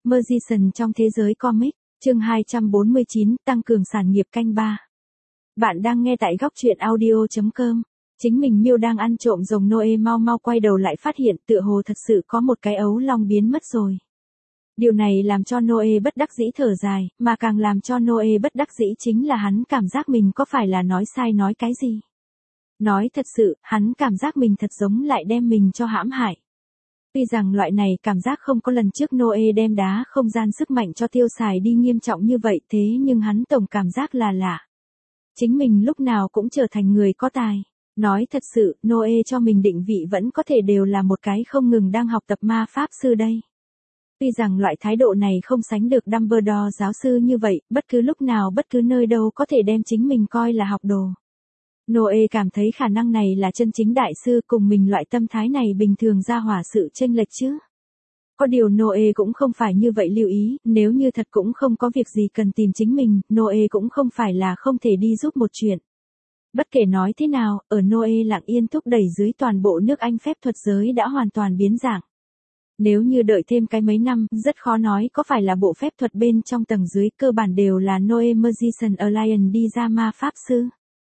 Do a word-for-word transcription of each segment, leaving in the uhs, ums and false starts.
Magician trong thế giới comic, chương hai trăm bốn mươi chín, tăng cường sản nghiệp canh ba. Bạn đang nghe tại góc truyện audio chấm com. Chính mình Miêu đang ăn trộm rồng Noe mau mau quay đầu lại phát hiện tựa hồ thật sự có một cái ấu long biến mất rồi. Điều này làm cho Noe bất đắc dĩ thở dài, mà càng làm cho Noe bất đắc dĩ chính là hắn cảm giác mình có phải là nói sai nói cái gì. Nói thật sự, hắn cảm giác mình thật giống lại đem mình cho hãm hại. Tuy rằng loại này cảm giác không có lần trước Noe đem đá không gian sức mạnh cho tiêu xài đi nghiêm trọng như vậy, thế nhưng hắn tổng cảm giác là lạ. Chính mình lúc nào cũng trở thành người có tài. Nói thật sự, Noe cho mình định vị vẫn có thể đều là một cái không ngừng đang học tập ma pháp sư đây. Tuy rằng loại thái độ này không sánh được Dumbledore giáo sư như vậy, bất cứ lúc nào bất cứ nơi đâu có thể đem chính mình coi là học đồ. Noe cảm thấy khả năng này là chân chính đại sư, cùng mình loại tâm thái này bình thường ra hỏa sự chênh lệch chứ. Có điều Noe cũng không phải như vậy lưu ý, nếu như thật cũng không có việc gì cần tìm chính mình, Noe cũng không phải là không thể đi giúp một chuyện. Bất kể nói thế nào, ở Noe lặng yên thúc đẩy dưới toàn bộ nước Anh phép thuật giới đã hoàn toàn biến dạng. Nếu như đợi thêm cái mấy năm, rất khó nói có phải là bộ phép thuật bên trong tầng dưới cơ bản đều là Noe Magician Alliance đi ra ma pháp sư.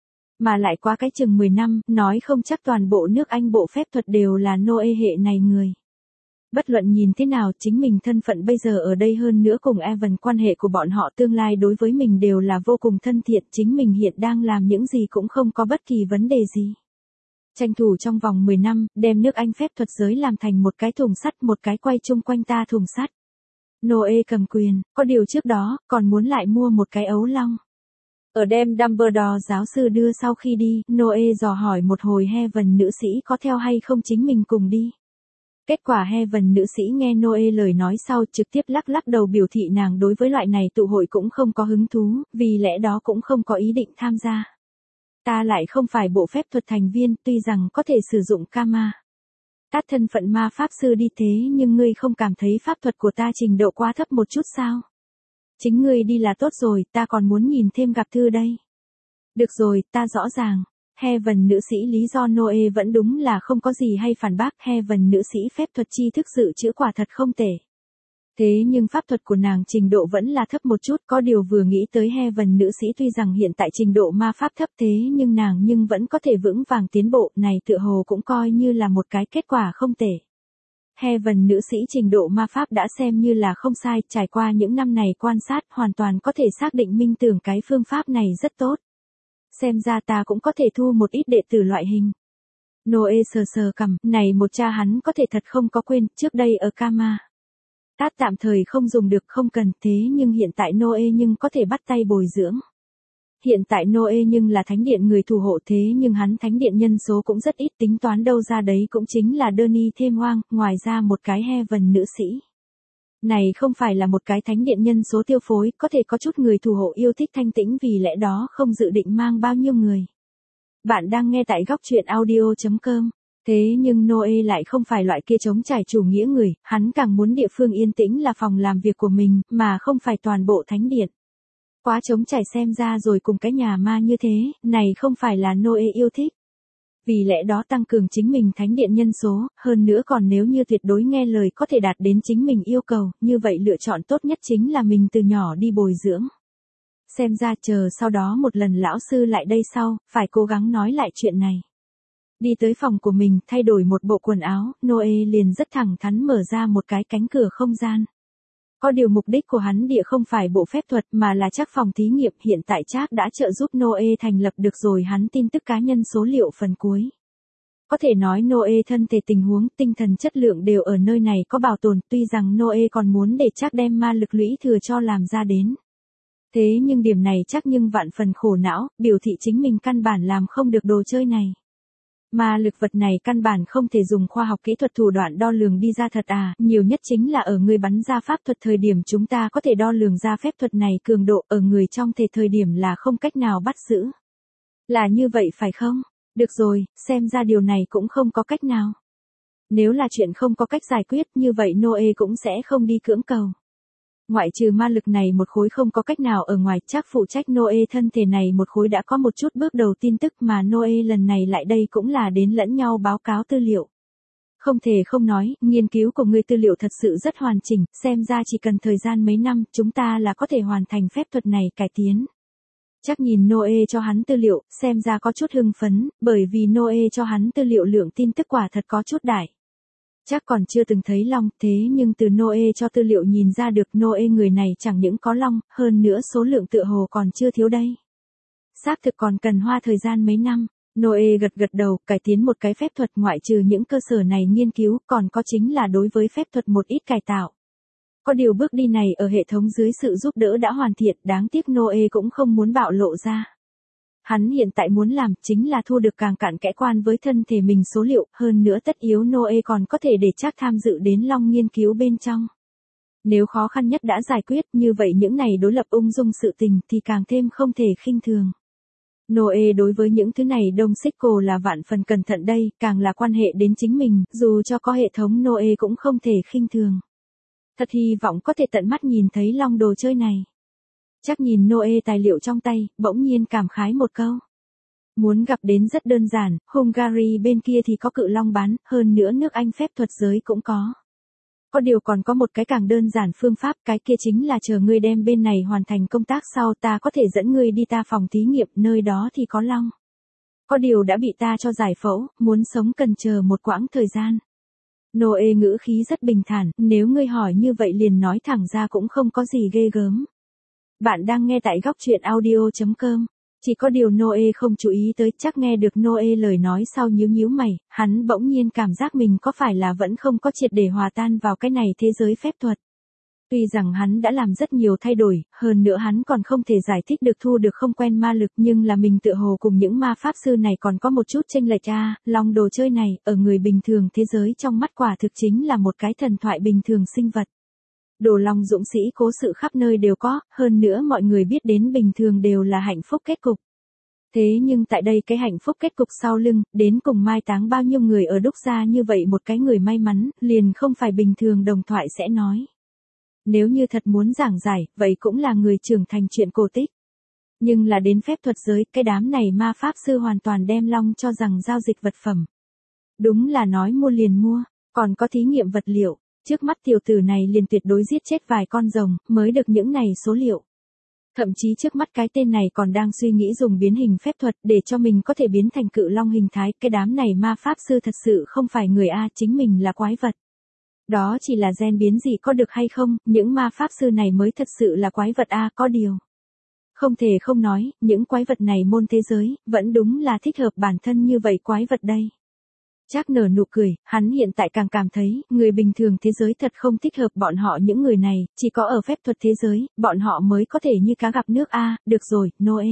Mà lại qua cái chừng mười năm, nói không chắc toàn bộ nước Anh bộ phép thuật đều là Noe hệ này người. Bất luận nhìn thế nào, chính mình thân phận bây giờ ở đây hơn nữa cùng Evan quan hệ của bọn họ tương lai đối với mình đều là vô cùng thân thiện, chính mình hiện đang làm những gì cũng không có bất kỳ vấn đề gì. Tranh thủ trong vòng mười năm, đem nước Anh phép thuật giới làm thành một cái thùng sắt, một cái quay chung quanh ta thùng sắt. Noe cầm quyền, có điều trước đó, còn muốn lại mua một cái ấu long. Ở đem Dumbledore giáo sư đưa sau khi đi, Noe dò hỏi một hồi Heaven nữ sĩ có theo hay không chính mình cùng đi. Kết quả Heaven nữ sĩ nghe Noe lời nói sau trực tiếp lắc lắc đầu biểu thị nàng đối với loại này tụ hội cũng không có hứng thú, vì lẽ đó cũng không có ý định tham gia. Ta lại không phải bộ phép thuật thành viên, tuy rằng có thể sử dụng karma. Tát thân phận ma pháp sư đi thế nhưng ngươi không cảm thấy pháp thuật của ta trình độ quá thấp một chút sao? Chính ngươi đi là tốt rồi, ta còn muốn nhìn thêm gặp thư đây. Được rồi, ta rõ ràng. Heaven nữ sĩ lý do Noe vẫn đúng là không có gì hay phản bác. Heaven nữ sĩ phép thuật tri thức dự trữ quả thật không tệ. Thế nhưng pháp thuật của nàng trình độ vẫn là thấp một chút, có điều vừa nghĩ tới Heaven nữ sĩ tuy rằng hiện tại trình độ ma pháp thấp thế nhưng nàng nhưng vẫn có thể vững vàng tiến bộ, này tựa hồ cũng coi như là một cái kết quả không tệ. Heaven nữ sĩ trình độ ma pháp đã xem như là không sai, trải qua những năm này quan sát hoàn toàn có thể xác định minh tưởng cái phương pháp này rất tốt. Xem ra ta cũng có thể thu một ít đệ tử loại hình. Noe sờ sờ cằm, này một cha hắn có thể thật không có quên, trước đây ở Kama. Tát tạm thời không dùng được không cần, thế nhưng hiện tại Noe nhưng có thể bắt tay bồi dưỡng. Hiện tại Noe nhưng là thánh điện người thủ hộ thế nhưng hắn thánh điện nhân số cũng rất ít, tính toán đâu ra đấy cũng chính là Đơn thêm hoang, ngoài ra một cái Heaven nữ sĩ. Này không phải là một cái thánh điện nhân số tiêu phối, có thể có chút người thủ hộ yêu thích thanh tĩnh vì lẽ đó không dự định mang bao nhiêu người. Bạn đang nghe tại góc truyện audio chấm com. Thế nhưng Noe lại không phải loại kia chống trải chủ nghĩa người, hắn càng muốn địa phương yên tĩnh là phòng làm việc của mình, mà không phải toàn bộ thánh điện. Quá chống trải xem ra rồi cùng cái nhà ma như thế, này không phải là Noe yêu thích. Vì lẽ đó tăng cường chính mình thánh điện nhân số, hơn nữa còn nếu như tuyệt đối nghe lời có thể đạt đến chính mình yêu cầu, như vậy lựa chọn tốt nhất chính là mình từ nhỏ đi bồi dưỡng. Xem ra chờ sau đó một lần lão sư lại đây sau, phải cố gắng nói lại chuyện này. Đi tới phòng của mình, thay đổi một bộ quần áo, Noe liền rất thẳng thắn mở ra một cái cánh cửa không gian. Có điều mục đích của hắn địa không phải bộ phép thuật mà là chắc phòng thí nghiệm, hiện tại chắc đã trợ giúp Noe thành lập được rồi hắn tin tức cá nhân số liệu phần cuối. Có thể nói Noe thân thể tình huống, tinh thần chất lượng đều ở nơi này có bảo tồn, tuy rằng Noe còn muốn để chắc đem ma lực lũy thừa cho làm ra đến. Thế nhưng điểm này chắc nhưng vạn phần khổ não, biểu thị chính mình căn bản làm không được đồ chơi này. Mà lực vật này căn bản không thể dùng khoa học kỹ thuật thủ đoạn đo lường đi ra thật à, nhiều nhất chính là ở người bắn ra pháp thuật thời điểm chúng ta có thể đo lường ra phép thuật này cường độ, ở người trong thể thời điểm là không cách nào bắt giữ. Là như vậy phải không? Được rồi, xem ra điều này cũng không có cách nào. Nếu là chuyện không có cách giải quyết như vậy Noe cũng sẽ không đi cưỡng cầu. Ngoại trừ ma lực này một khối không có cách nào ở ngoài, chắc phụ trách Noe thân thể này một khối đã có một chút bước đầu tin tức mà Noe lần này lại đây cũng là đến lẫn nhau báo cáo tư liệu. Không thể không nói, nghiên cứu của ngươi tư liệu thật sự rất hoàn chỉnh, xem ra chỉ cần thời gian mấy năm, chúng ta là có thể hoàn thành phép thuật này cải tiến. Chắc nhìn Noe cho hắn tư liệu, xem ra có chút hưng phấn, bởi vì Noe cho hắn tư liệu lượng tin tức quả thật có chút đại. Chắc còn chưa từng thấy long, thế nhưng từ Noe cho tư liệu nhìn ra được Noe người này chẳng những có long, hơn nữa số lượng tựa hồ còn chưa thiếu đây. Xác thực còn cần hoa thời gian mấy năm. Noe gật gật đầu, cải tiến một cái phép thuật ngoại trừ những cơ sở này nghiên cứu, còn có chính là đối với phép thuật một ít cải tạo. Có điều bước đi này ở hệ thống dưới sự giúp đỡ đã hoàn thiện, đáng tiếc Noe cũng không muốn bạo lộ ra. Hắn hiện tại muốn làm chính là thu được càng cặn kẽ quan với thân thể mình số liệu, hơn nữa tất yếu Noe còn có thể để chắc tham dự đến long nghiên cứu bên trong. Nếu khó khăn nhất đã giải quyết, như vậy những này đối lập ung dung sự tình thì càng thêm không thể khinh thường. Noe đối với những thứ này Đông Xích Cổ là vạn phần cẩn thận đây, càng là quan hệ đến chính mình, dù cho có hệ thống Noe cũng không thể khinh thường. Thật hy vọng có thể tận mắt nhìn thấy long đồ chơi này. Chắc nhìn Noe tài liệu trong tay, bỗng nhiên cảm khái một câu. Muốn gặp đến rất đơn giản, Hungary bên kia thì có cự long bán, hơn nữa nước Anh phép thuật giới cũng có. Có điều còn có một cái càng đơn giản phương pháp, cái kia chính là chờ ngươi đem bên này hoàn thành công tác sau ta có thể dẫn ngươi đi ta phòng thí nghiệm, nơi đó thì có long. Có điều đã bị ta cho giải phẫu, muốn sống cần chờ một quãng thời gian. Noe ngữ khí rất bình thản, nếu ngươi hỏi như vậy liền nói thẳng ra cũng không có gì ghê gớm. Bạn đang nghe tại góc truyện audio chấm com. Chỉ có điều Noe không chú ý tới, chắc nghe được Noe lời nói sau nhíu nhíu mày, hắn bỗng nhiên cảm giác mình có phải là vẫn không có triệt để hòa tan vào cái này thế giới phép thuật. Tuy rằng hắn đã làm rất nhiều thay đổi, hơn nữa hắn còn không thể giải thích được thu được không quen ma lực, nhưng là mình tựa hồ cùng những ma pháp sư này còn có một chút chênh lệch a, long đồ chơi này, ở người bình thường thế giới trong mắt quả thực chính là một cái thần thoại bình thường sinh vật. Đồ long dũng sĩ cố sự khắp nơi đều có, hơn nữa mọi người biết đến bình thường đều là hạnh phúc kết cục. Thế nhưng tại đây cái hạnh phúc kết cục sau lưng, đến cùng mai táng bao nhiêu người ở đúc ra như vậy một cái người may mắn, liền không phải bình thường đồng thoại sẽ nói. Nếu như thật muốn giảng giải, vậy cũng là người trưởng thành chuyện cổ tích. Nhưng là đến phép thuật giới, cái đám này ma pháp sư hoàn toàn đem long cho rằng giao dịch vật phẩm. Đúng là nói mua liền mua, còn có thí nghiệm vật liệu. Trước mắt tiểu tử này liền tuyệt đối giết chết vài con rồng, mới được những này số liệu. Thậm chí trước mắt cái tên này còn đang suy nghĩ dùng biến hình phép thuật để cho mình có thể biến thành cự long hình thái. Cái đám này ma pháp sư thật sự không phải người A, chính mình là quái vật. Đó chỉ là gen biến gì có được hay không, những ma pháp sư này mới thật sự là quái vật A, có điều. Không thể không nói, những quái vật này môn thế giới, vẫn đúng là thích hợp bản thân như vậy quái vật đây. Trác nở nụ cười, hắn hiện tại càng cảm thấy, người bình thường thế giới thật không thích hợp bọn họ những người này, chỉ có ở phép thuật thế giới, bọn họ mới có thể như cá gặp nước a, được rồi, Noe.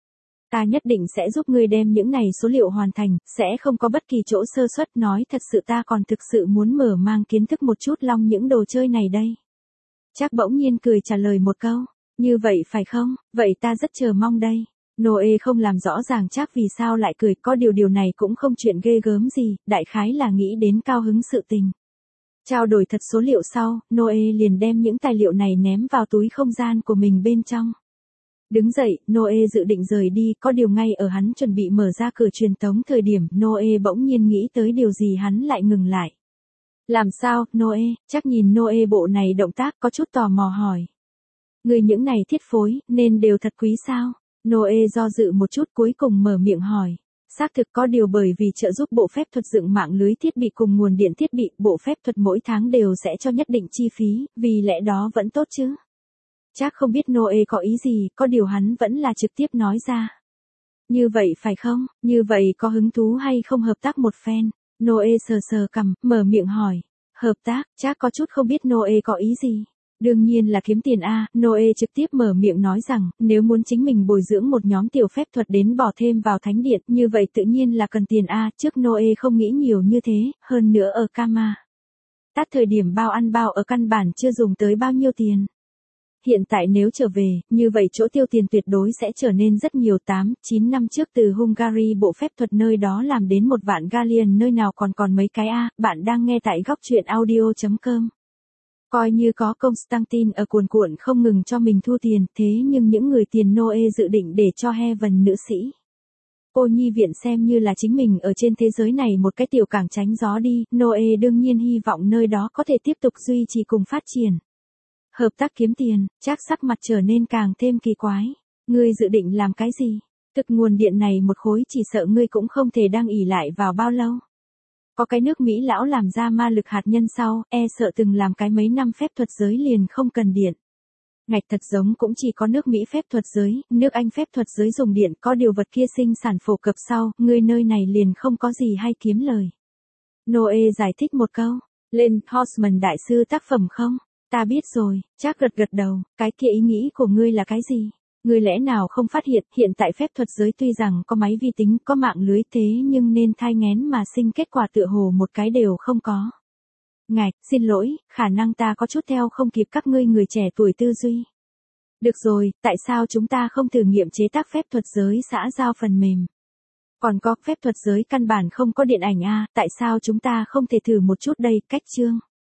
Ta nhất định sẽ giúp ngươi đem những này số liệu hoàn thành, sẽ không có bất kỳ chỗ sơ suất, nói thật sự ta còn thực sự muốn mở mang kiến thức một chút long những đồ chơi này đây. Trác bỗng nhiên cười trả lời một câu, như vậy phải không, vậy ta rất chờ mong đây. Noe không làm rõ ràng chắc vì sao lại cười, có điều điều này cũng không chuyện ghê gớm gì, đại khái là nghĩ đến cao hứng sự tình. Trao đổi thật số liệu sau, Noe liền đem những tài liệu này ném vào túi không gian của mình bên trong. Đứng dậy, Noe dự định rời đi, có điều ngay ở hắn chuẩn bị mở ra cửa truyền tống thời điểm, Noe bỗng nhiên nghĩ tới điều gì hắn lại ngừng lại. Làm sao, Noe, chắc nhìn Noe bộ này động tác có chút tò mò hỏi. Người những này thiết phối, nên đều thật quý sao? Noe do dự một chút cuối cùng mở miệng hỏi. Xác thực có điều bởi vì trợ giúp bộ phép thuật dựng mạng lưới thiết bị cùng nguồn điện thiết bị, bộ phép thuật mỗi tháng đều sẽ cho nhất định chi phí, vì lẽ đó vẫn tốt chứ. Chắc không biết Noe có ý gì, có điều hắn vẫn là trực tiếp nói ra. Như vậy phải không, như vậy có hứng thú hay không hợp tác một phen? Noe sờ sờ cằm, mở miệng hỏi. Hợp tác, chắc có chút không biết Noe có ý gì. Đương nhiên là kiếm tiền a, Noe trực tiếp mở miệng nói rằng, nếu muốn chính mình bồi dưỡng một nhóm tiểu phép thuật đến bỏ thêm vào thánh điện, như vậy tự nhiên là cần tiền a, trước Noe không nghĩ nhiều như thế, hơn nữa ở Kama. Tát thời điểm bao ăn bao ở căn bản chưa dùng tới bao nhiêu tiền. Hiện tại nếu trở về, như vậy chỗ tiêu tiền tuyệt đối sẽ trở nên rất nhiều. Tám, chín năm trước từ Hungary bộ phép thuật nơi đó làm đến một vạn galleon nơi nào còn còn mấy cái a, bạn đang nghe tại góc truyện audio chấm com. Coi như có Constantine ở cuồn cuộn không ngừng cho mình thu tiền, thế nhưng những người tiền Noe dự định để cho Heaven nữ sĩ. Cô nhi viện xem như là chính mình ở trên thế giới này một cái tiểu cảng tránh gió đi, Noe đương nhiên hy vọng nơi đó có thể tiếp tục duy trì cùng phát triển. Hợp tác kiếm tiền, Trác sắc mặt trở nên càng thêm kỳ quái. Ngươi dự định làm cái gì? Thực nguồn điện này một khối chỉ sợ ngươi cũng không thể đang ỷ lại vào bao lâu. Có cái nước Mỹ lão làm ra ma lực hạt nhân sau, e sợ từng làm cái mấy năm phép thuật giới liền không cần điện. Ngạch thật giống cũng chỉ có nước Mỹ phép thuật giới, nước Anh phép thuật giới dùng điện, có điều vật kia sinh sản phổ cập sau, ngươi nơi này liền không có gì hay kiếm lời. Noe giải thích một câu, lên Horseman đại sư tác phẩm không? Ta biết rồi, Trác gật gật đầu, cái kia ý nghĩ của ngươi là cái gì? Ngươi lẽ nào không phát hiện, hiện tại phép thuật giới tuy rằng có máy vi tính, có mạng lưới thế nhưng nên thai nghén mà sinh kết quả tựa hồ một cái đều không có. Ngạch, xin lỗi, khả năng ta có chút theo không kịp các ngươi người trẻ tuổi tư duy. Được rồi, tại sao chúng ta không thử nghiệm chế tác phép thuật giới xã giao phần mềm? Còn có, phép thuật giới căn bản không có điện ảnh a, tại sao chúng ta không thể thử một chút đây, cách chương.